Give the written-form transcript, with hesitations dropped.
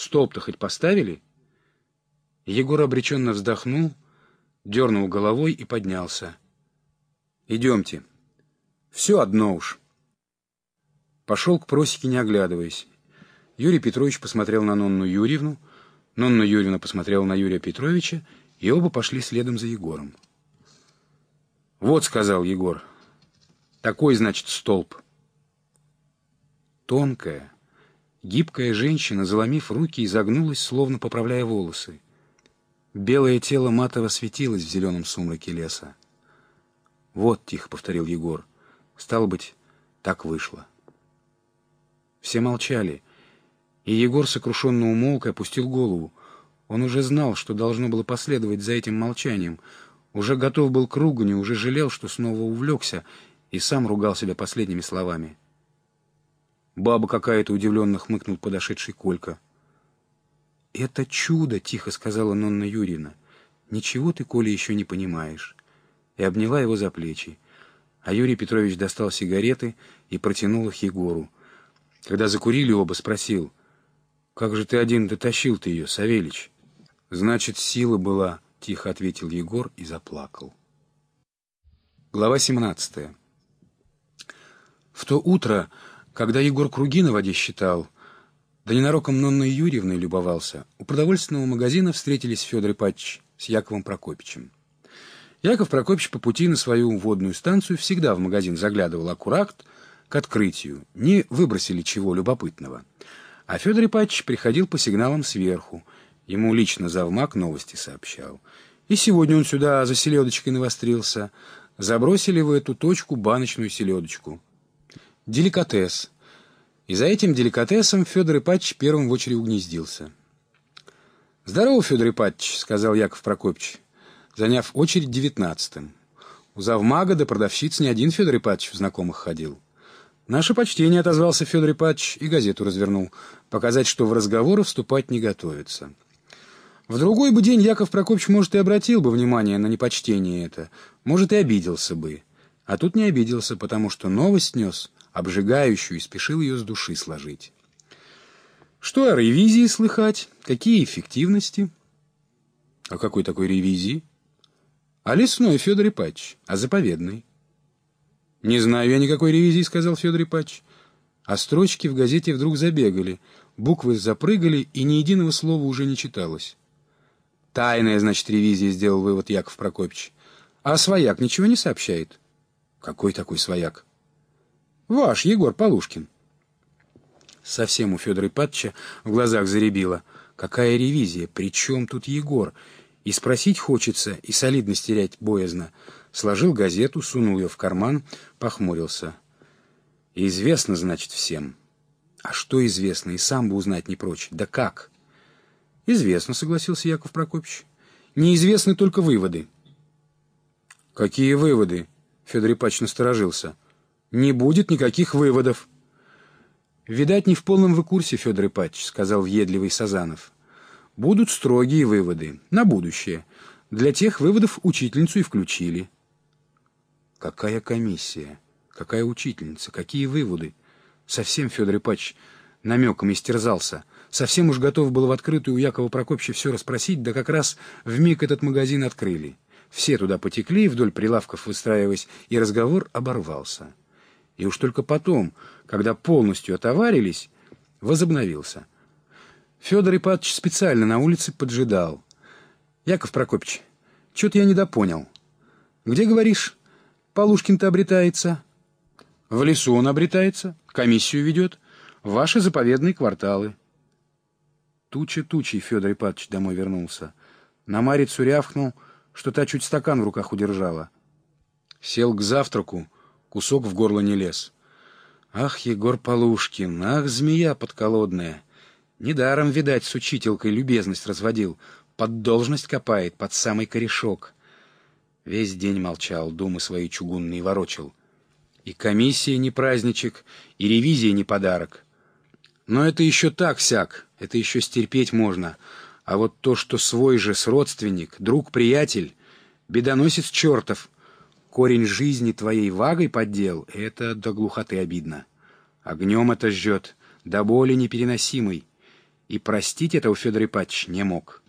Столб-то хоть поставили? Егор обреченно вздохнул, дернул головой и поднялся. «Идемте. Все одно уж». Пошел к просеке, не оглядываясь. Юрий Петрович посмотрел на Нонну Юрьевну, Нонна Юрьевна посмотрела на Юрия Петровича, и оба пошли следом за Егором. «Вот», — сказал Егор, — «такой, значит, столб». Тонкая, гибкая женщина, заломив руки, изогнулась, словно поправляя волосы. Белое тело матово светилось в зеленом сумраке леса. «Вот», — тихо повторил Егор, — «стало быть, так вышло». Все молчали, и Егор сокрушенно умолк и опустил голову. Он уже знал, что должно было последовать за этим молчанием, уже готов был к руганью, уже жалел, что снова увлекся, и сам ругал себя последними словами. «Баба какая-то», — удивленно хмыкнул подошедший Колька. «Это чудо», — тихо сказала Нонна Юрьевна. «Ничего ты, Коля, еще не понимаешь». И обняла его за плечи. А Юрий Петрович достал сигареты и протянул их Егору. Когда закурили оба, спросил: «Как же ты один дотащил-то ее, Савельич?» «Значит, сила была», — тихо ответил Егор и заплакал. Глава 17. В то утро, когда Егор круги на воде считал, да ненароком Нонной Юрьевной любовался, у продовольственного магазина встретились Федор Ипатьич с Яковом Прокопичем. Яков Прокопич по пути на свою водную станцию всегда в магазин заглядывал аккурат к открытию, не выбросили чего любопытного. А Федор Ипатьич приходил по сигналам сверху, ему лично завмак новости сообщал. И сегодня он сюда за селедочкой навострился. Забросили в эту точку баночную селедочку. Деликатес. И за этим деликатесом Федор Ипатьич первым в очередь угнездился. «Здорово, Федор Ипатьич», — сказал Яков Прокопич, заняв очередь 19-м. У завмага до продавщиц не один Федор Ипатьич в знакомых ходил. «Наше почтение», — отозвался Федор Ипатьич и газету развернул, показать, что в разговоры вступать не готовится. В другой бы день Яков Прокопич, может, и обратил бы внимание на непочтение это, может, и обиделся бы. А тут не обиделся, потому что новость нес, обжигающую, и спешил ее с души сложить. Что о ревизии слыхать? Какие эффективности? О какой такой ревизии? О лесной, Федор Ипатьич, о заповедной. «Не знаю я никакой ревизии», — сказал Федор Ипатьич. А строчки в газете вдруг забегали, буквы запрыгали, и ни единого слова уже не читалось. «Тайная, значит, ревизия», — сделал вывод Яков Прокопич. «А свояк ничего не сообщает?» «Какой такой свояк?» «Ваш, Егор Полушкин». Совсем у Федора Ипатьича в глазах зарябило. Какая ревизия? При чем тут Егор? И спросить хочется, и солидность терять боязно. Сложил газету, сунул ее в карман, похмурился. «Известно, значит, всем». «А что известно? И сам бы узнать не прочь. Да как?» «Известно», — согласился Яков Прокопич. «Неизвестны только выводы». «Какие выводы?» — Федор Ипатьич насторожился. «Не будет никаких выводов». «Видать, не в полном вы курсе, Федор Ипатьич», — сказал въедливый Сазанов. «Будут строгие выводы, на будущее. Для тех выводов учительницу и включили». «Какая комиссия? Какая учительница? Какие выводы?» Совсем Федор Ипатьич намеком истерзался. Совсем уж готов был в открытую у Якова Прокопича все расспросить, да как раз вмиг этот магазин открыли. Все туда потекли, вдоль прилавков выстраиваясь, и разговор оборвался. И уж только потом, когда полностью отоварились, возобновился. Федор Ипатьич специально на улице поджидал. «Яков Прокопич, что-то я недопонял. Где, говоришь, Полушкин-то обретается?» «В лесу он обретается, комиссию ведет, ваши заповедные кварталы». Туча тучей Федор Ипатьич домой вернулся. На Марицу рявкнул, что та чуть стакан в руках удержала. Сел к завтраку, кусок в горло не лез. «Ах, Егор Полушкин, ах, змея подколодная! Недаром, видать, с учителькой любезность разводил, под должность копает, под самый корешок». Весь день молчал, думы свои чугунные ворочал. И комиссия не праздничек, и ревизия не подарок. Но это еще так-сяк, это еще стерпеть можно. А вот то, что свой же сродственник, друг-приятель, бедоносец чертов, корень жизни твоей вагой поддел, это до глухоты обидно. Огнем это жжет, до боли непереносимой. И простить этого Федор Ипатьевич не мог.